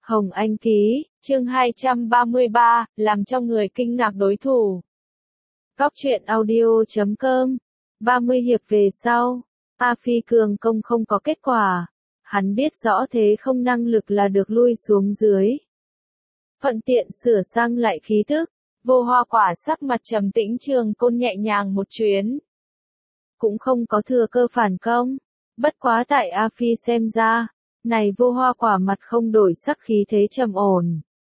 Hồng Anh ký, chương 233, làm cho người kinh ngạc đối thủ. Cóc truyện audio.com 30 hiệp về sau, A Phi cường công không có kết quả. Hắn biết rõ thế không năng lực là được lui xuống dưới. Thuận tiện sửa sang lại khí thức, Vô Hoa Quả sắc mặt trầm tĩnh Trường Côn nhẹ nhàng một chuyến. Cũng không có thừa cơ phản công. Bất quá tại A Phi xem ra, này Vô Hoa Quả mặt không đổi sắc khí thế trầm ổn.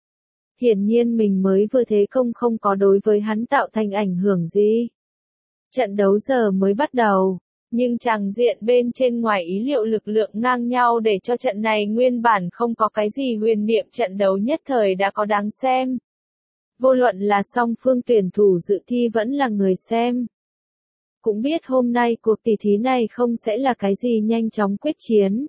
Hiển nhiên mình mới vừa thế công không có đối với hắn tạo thành ảnh hưởng gì. Trận đấu giờ mới bắt đầu, nhưng chàng diện bên trên ngoài ý liệu lực lượng ngang nhau để cho trận này nguyên bản không có cái gì huyền niệm trận đấu nhất thời đã có đáng xem. Vô luận là song phương tuyển thủ dự thi vẫn là người xem. Cũng biết hôm nay cuộc tỷ thí này không sẽ là cái gì nhanh chóng quyết chiến.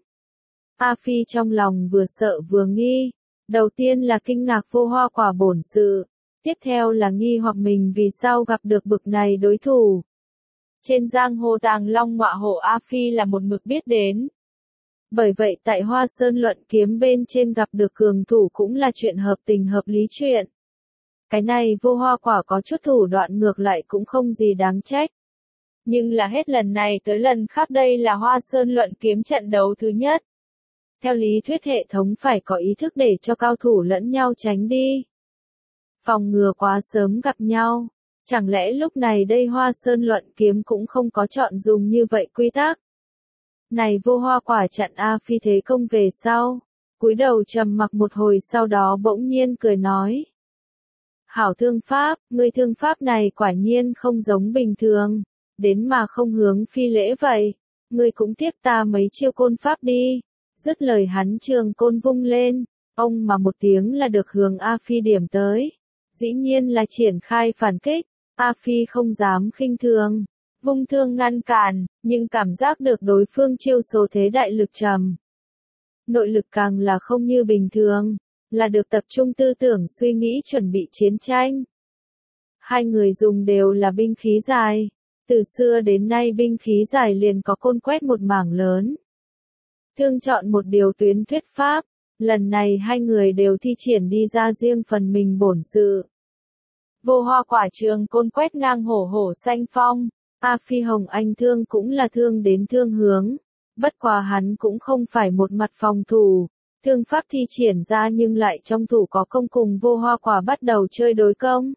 A Phi trong lòng vừa sợ vừa nghi. Đầu tiên là kinh ngạc Vô Hoa Quả bổn sự. Tiếp theo là nghi hoặc mình vì sao gặp được bực này đối thủ. Trên giang hồ Tàng Long ngọa hổ A Phi là một mực biết đến. Bởi vậy tại Hoa Sơn luận kiếm bên trên gặp được cường thủ cũng là chuyện hợp tình hợp lý chuyện. Cái này Vô Hoa Quả có chút thủ đoạn ngược lại cũng không gì đáng trách. Nhưng là hết lần này tới lần khác đây là Hoa Sơn luận kiếm trận đấu thứ nhất. Theo lý thuyết hệ thống phải có ý thức để cho cao thủ lẫn nhau tránh đi. Phòng ngừa quá sớm gặp nhau. Chẳng lẽ lúc này đây Hoa Sơn luận kiếm cũng không có chọn dùng như vậy quy tắc. Này Vô Hoa Quả chặn A Phi thế công về sau. Cúi đầu trầm mặc một hồi sau đó bỗng nhiên cười nói. Hảo thương pháp, ngươi thương pháp này quả nhiên không giống bình thường. Đến mà không hướng phi lễ vậy. Ngươi cũng tiếp ta mấy chiêu côn pháp đi. Dứt lời hắn trường côn vung lên, ông mà một tiếng là được hướng A Phi điểm tới. Dĩ nhiên là triển khai phản kích, A Phi không dám khinh thường, vung thương ngăn cản, nhưng cảm giác được đối phương chiêu số thế đại lực trầm. Nội lực càng là không như bình thường, là được tập trung tư tưởng suy nghĩ chuẩn bị chiến tranh. Hai người dùng đều là binh khí dài, từ xưa đến nay binh khí dài liền có côn quét một mảng lớn. Thương chọn một điều tuyến thuyết pháp, lần này hai người đều thi triển đi ra riêng phần mình bổn sự. Vô Hoa Quả trường côn quét ngang hổ hổ xanh phong, A Phi Hồng Anh thương cũng là thương đến thương hướng, bất quá hắn cũng không phải một mặt phòng thủ, thương pháp thi triển ra nhưng lại trong thủ có công cùng Vô Hoa Quả bắt đầu chơi đối công.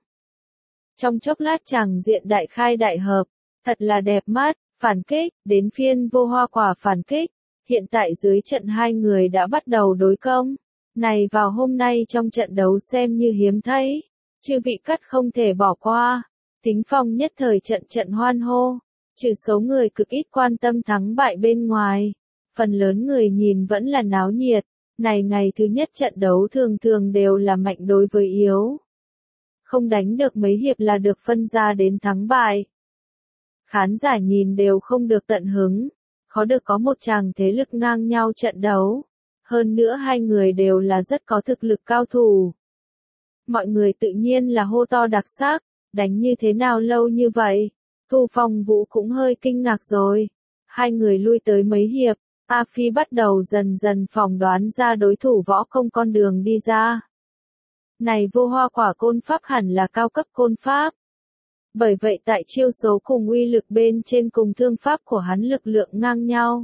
Trong chốc lát chàng diện đại khai đại hợp, thật là đẹp mắt, phản kích, đến phiên Vô Hoa Quả phản kích. Hiện tại dưới trận hai người đã bắt đầu đối công. Này vào hôm nay trong trận đấu xem như hiếm thấy. Chư vị cắt không thể bỏ qua. Tính phong nhất thời trận trận hoan hô. Trừ số người cực ít quan tâm thắng bại bên ngoài. Phần lớn người nhìn vẫn là náo nhiệt. Này ngày thứ nhất trận đấu thường thường đều là mạnh đối với yếu. Không đánh được mấy hiệp là được phân ra đến thắng bại. Khán giả nhìn đều không được tận hứng. Khó được có một chàng thế lực ngang nhau trận đấu. Hơn nữa hai người đều là rất có thực lực cao thủ. Mọi người tự nhiên là hô to đặc sắc, đánh như thế nào lâu như vậy. Thu Phong Vũ cũng hơi kinh ngạc rồi. Hai người lui tới mấy hiệp, A Phi bắt đầu dần dần phỏng đoán ra đối thủ võ công con đường đi ra. Này Vô Hoa Quả côn pháp hẳn là cao cấp côn pháp. Bởi vậy tại chiêu số cùng uy lực bên trên cùng thương pháp của hắn lực lượng ngang nhau.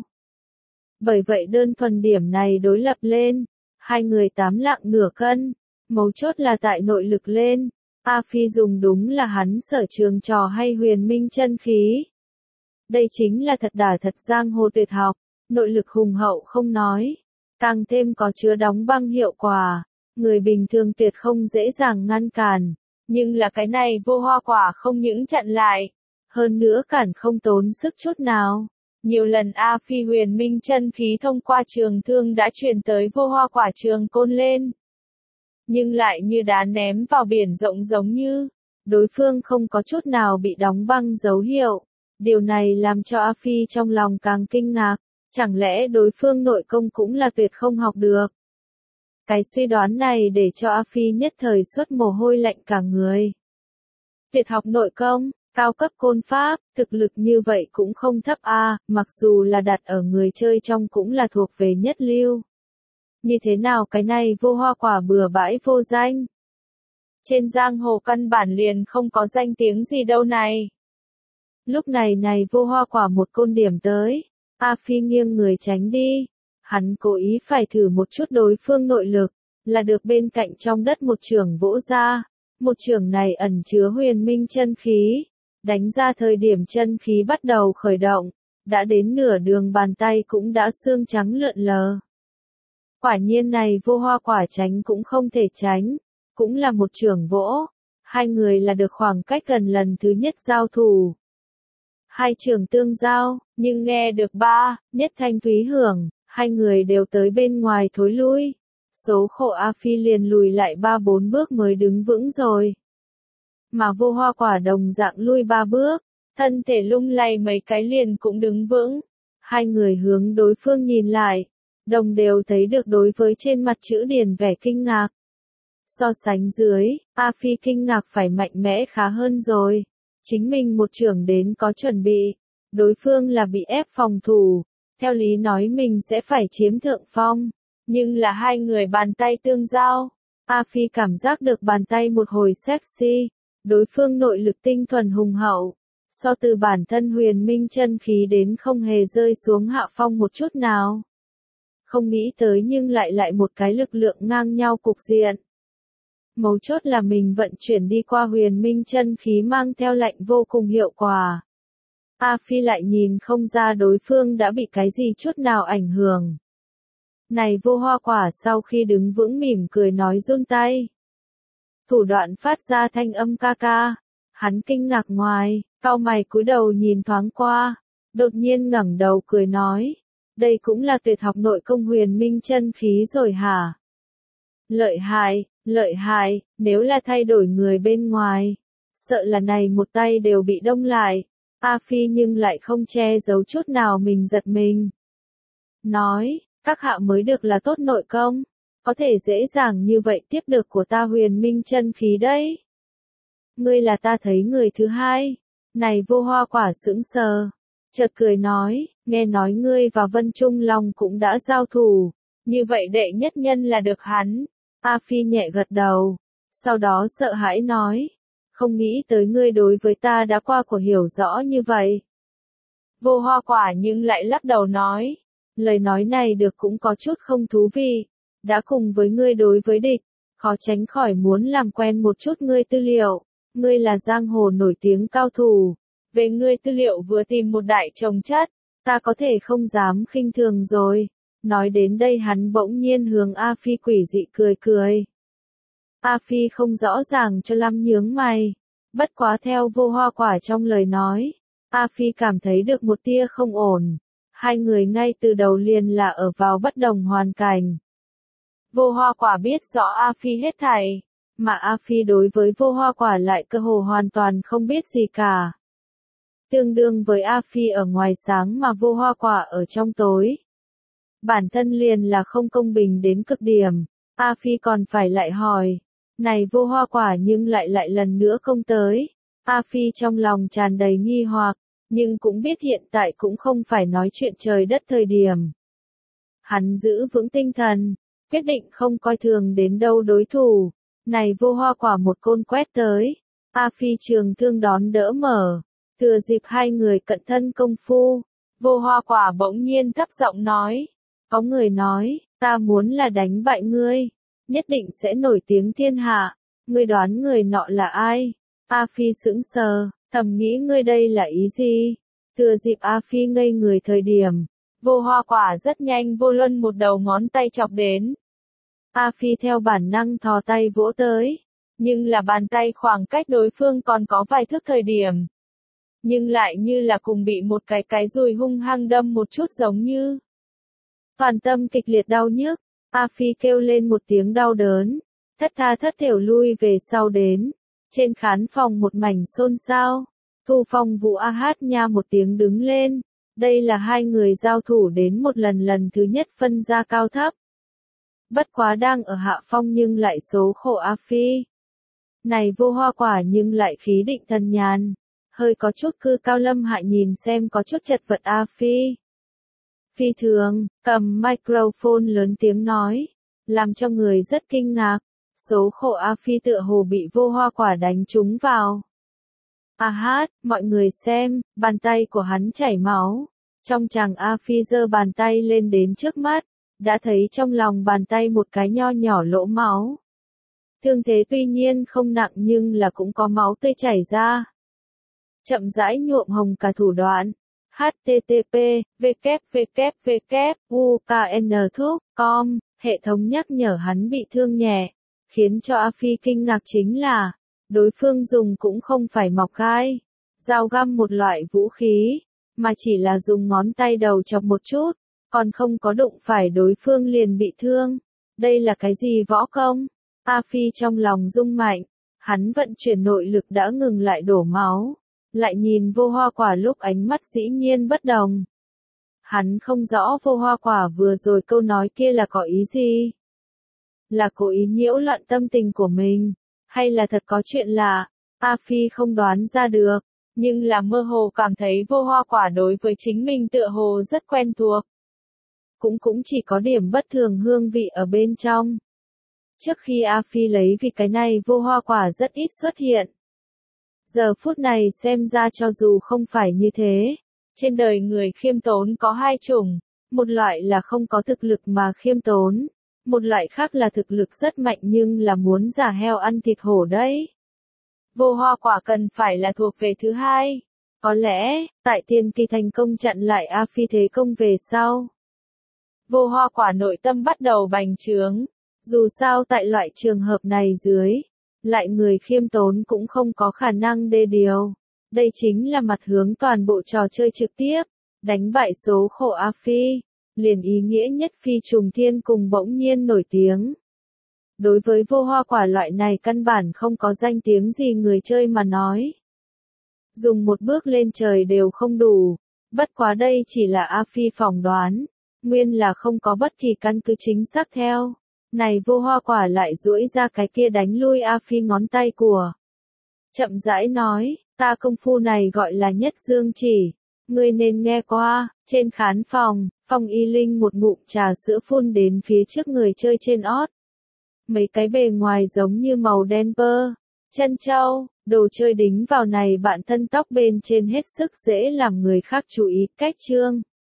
Bởi vậy đơn thuần điểm này đối lập lên, hai người 8 lạng nửa cân, mấu chốt là tại nội lực lên, A Phi dùng đúng là hắn sở trường trò hay huyền minh chân khí. Đây chính là thật đả thật giang hồ tuyệt học, nội lực hùng hậu không nói, càng thêm có chứa đóng băng hiệu quả, người bình thường tuyệt không dễ dàng ngăn cản. Nhưng là cái này Vô Hoa Quả không những chặn lại, hơn nữa cản không tốn sức chút nào. Nhiều lần A Phi huyền minh chân khí thông qua trường thương đã truyền tới Vô Hoa Quả trường côn lên. Nhưng lại như đá ném vào biển rộng giống như, đối phương không có chút nào bị đóng băng dấu hiệu. Điều này làm cho A Phi trong lòng càng kinh ngạc, chẳng lẽ đối phương nội công cũng là tuyệt không học được. Cái suy đoán này để cho A Phi nhất thời xuất mồ hôi lạnh cả người. Tuyệt học nội công, cao cấp côn pháp, thực lực như vậy cũng không thấp a, mặc dù là đặt ở người chơi trong cũng là thuộc về nhất lưu. Như thế nào cái này vô hoa quả bừa bãi vô danh? Trên giang hồ căn bản liền không có danh tiếng gì đâu này. Lúc này vô hoa quả một côn điểm tới. A Phi nghiêng người tránh đi. Hắn cố ý phải thử một chút đối phương nội lực, là được bên cạnh trong đất một chưởng vỗ ra. Một chưởng này ẩn chứa huyền minh chân khí. Đánh ra thời điểm chân khí bắt đầu khởi động, đã đến nửa đường bàn tay cũng đã xương trắng lượn lờ. Quả nhiên này vô hoa quả tránh cũng không thể tránh, cũng là một chưởng vỗ. Hai người là được khoảng cách gần lần thứ nhất giao thủ. Hai chưởng tương giao, nhưng nghe được ba, nhất thanh thúy hưởng, hai người đều tới bên ngoài thối lui. Số khổ A Phi liền lùi lại 3-4 bước mới đứng vững rồi. Mà vô hoa quả đồng dạng lui 3 bước, thân thể lung lay mấy cái liền cũng đứng vững. Hai người hướng đối phương nhìn lại, đồng đều thấy được đối với trên mặt chữ điền vẻ kinh ngạc. So sánh dưới, A Phi kinh ngạc phải mạnh mẽ khá hơn rồi. Chính mình một chưởng đến có chuẩn bị, đối phương là bị ép phòng thủ, theo lý nói mình sẽ phải chiếm thượng phong, nhưng là hai người bàn tay tương giao. A Phi cảm giác được bàn tay một hồi sexy, đối phương nội lực tinh thuần hùng hậu, so từ bản thân huyền minh chân khí đến không hề rơi xuống hạ phong một chút nào. Không nghĩ tới nhưng lại một cái lực lượng ngang nhau cục diện. Mấu chốt là mình vận chuyển đi qua huyền minh chân khí mang theo lạnh vô cùng hiệu quả. A Phi lại nhìn không ra đối phương đã bị cái gì chút nào ảnh hưởng. Này vô hoa quả sau khi đứng vững mỉm cười nói run tay. Thủ đoạn phát ra thanh âm ca ca. Hắn kinh ngạc ngoài, cau mày cúi đầu nhìn thoáng qua. Đột nhiên ngẩng đầu cười nói. Đây cũng là tuyệt học nội công huyền minh chân khí rồi hả? Lợi hại, nếu là thay đổi người bên ngoài. Sợ là này một tay đều bị đông lại. A Phi nhưng lại không che giấu chút nào mình giật mình. Nói, các hạ mới được là tốt nội công. Có thể dễ dàng như vậy tiếp được của ta huyền minh chân khí đấy. Ngươi là ta thấy người thứ hai. Này vô hoa quả sững sờ. Chợt cười nói, nghe nói ngươi và Vân Trung Long cũng đã giao thủ. Như vậy đệ nhất nhân là được hắn. A Phi nhẹ gật đầu. Sau đó sợ hãi nói. Không nghĩ tới ngươi đối với ta đã qua của hiểu rõ như vậy. Vô hoa quả nhưng lại lắc đầu nói. Lời nói này được cũng có chút không thú vị. Đã cùng với ngươi đối với địch. Khó tránh khỏi muốn làm quen một chút ngươi tư liệu. Ngươi là giang hồ nổi tiếng cao thủ. Về ngươi tư liệu vừa tìm một đại chồng chất. Ta có thể không dám khinh thường rồi. Nói đến đây hắn bỗng nhiên hướng A Phi quỷ dị cười cười. A Phi không rõ ràng cho lắm nhướng mày. Bất quá theo vô hoa quả trong lời nói. A Phi cảm thấy được một tia không ổn. Hai người ngay từ đầu liền là ở vào bất đồng hoàn cảnh. Vô hoa quả biết rõ A Phi hết thảy. Mà A Phi đối với vô hoa quả lại cơ hồ hoàn toàn không biết gì cả. Tương đương với A Phi ở ngoài sáng mà vô hoa quả ở trong tối. Bản thân liền là không công bình đến cực điểm. A Phi còn phải lại hỏi. Này vô hoa quả nhưng lại lần nữa không tới. A Phi trong lòng tràn đầy nghi hoặc, nhưng cũng biết hiện tại cũng không phải nói chuyện trời đất thời điểm. Hắn giữ vững tinh thần, quyết định không coi thường đến đâu đối thủ. Này vô hoa quả một côn quét tới. A Phi trường thương đón đỡ mở. Thừa dịp hai người cận thân công phu. Vô hoa quả bỗng nhiên thấp giọng nói. Có người nói, ta muốn là đánh bại ngươi. Nhất định sẽ nổi tiếng thiên hạ. Ngươi đoán người nọ là ai? A Phi sững sờ, thầm nghĩ ngươi đây là ý gì? Thừa dịp A Phi ngây người thời điểm. Vô hoa quả rất nhanh vô luân một đầu ngón tay chọc đến. A Phi theo bản năng thò tay vỗ tới. Nhưng là bàn tay khoảng cách đối phương còn có vài thước thời điểm. Nhưng lại như là cùng bị một cái dùi hung hăng đâm một chút giống như. Toàn tâm kịch liệt đau nhức. A Phi kêu lên một tiếng đau đớn. Thất tha thất thểu lui về sau đến. Trên khán phòng một mảnh xôn xao. Thu Phong Vũ a hát nha một tiếng đứng lên. Đây là hai người giao thủ đến một lần thứ nhất phân ra cao thấp. Bất quá đang ở hạ phong nhưng lại số khổ A Phi. Này vô hoa quả nhưng lại khí định thần nhàn. Hơi có chút cư cao lâm hạ nhìn xem có chút chật vật A Phi. Phi thường, cầm microphone lớn tiếng nói. làm cho người rất kinh ngạc. Số khổ A Phi tựa hồ bị vô hoa quả đánh trúng vào. A hát, mọi người xem, bàn tay của hắn chảy máu. Trong chàng A Phi giơ bàn tay lên đến trước mắt, đã thấy trong lòng bàn tay một cái nho nhỏ lỗ máu. Thương thế tuy nhiên không nặng nhưng là cũng có máu tươi chảy ra. Chậm rãi nhuộm hồng cả thủ đoạn. http www.uknthuc.com Hệ thống nhắc nhở hắn bị thương nhẹ. Khiến cho A Phi kinh ngạc chính là, đối phương dùng cũng không phải mọc gai, dao găm một loại vũ khí, mà chỉ là dùng ngón tay đầu chọc một chút, còn không có đụng phải đối phương liền bị thương. Đây là cái gì võ công? A Phi trong lòng rung mạnh, hắn vận chuyển nội lực đã ngừng lại đổ máu, lại nhìn vô hoa quả lúc ánh mắt dĩ nhiên bất đồng. Hắn không rõ vô hoa quả vừa rồi câu nói kia là có ý gì? Là cố ý nhiễu loạn tâm tình của mình, hay là thật có chuyện lạ? A Phi không đoán ra được, nhưng là mơ hồ cảm thấy vô hoa quả đối với chính mình tựa hồ rất quen thuộc. Cũng chỉ có điểm bất thường hương vị ở bên trong. Trước khi A Phi lấy vì cái này vô hoa quả rất ít xuất hiện. Giờ phút này xem ra cho dù không phải như thế, trên đời người khiêm tốn có hai chủng, một loại là không có thực lực mà khiêm tốn, một loại khác là thực lực rất mạnh nhưng là muốn giả heo ăn thịt hổ đấy. Vô hoa quả cần phải là thuộc về thứ hai. Có lẽ, tại Tiên Kỳ thành công chặn lại A Phi thế công về sau. Vô hoa quả nội tâm bắt đầu bành trướng. Dù sao tại loại trường hợp này dưới, lại người khiêm tốn cũng không có khả năng đê điều. Đây chính là mặt hướng toàn bộ trò chơi trực tiếp, đánh bại số khổ A Phi, liền ý nghĩa nhất phi trùng thiên cùng bỗng nhiên nổi tiếng. Đối với vô hoa quả loại này căn bản không có danh tiếng gì người chơi mà nói. Dùng một bước lên trời đều không đủ, bất quá đây chỉ là A Phi phỏng đoán, nguyên là không có bất kỳ căn cứ chính xác theo. Này vô hoa quả lại duỗi ra cái kia đánh lui A Phi ngón tay của. Chậm rãi nói, ta công phu này gọi là nhất dương chỉ. Ngươi nên nghe qua, trên khán phòng, Phong Y Linh một ngụm trà sữa phun đến phía trước người chơi trên ót. Mấy cái bề ngoài giống như màu đen bơ, chân châu, đồ chơi đính vào này bạn thân tóc bên trên hết sức dễ làm người khác chú ý. Cách chương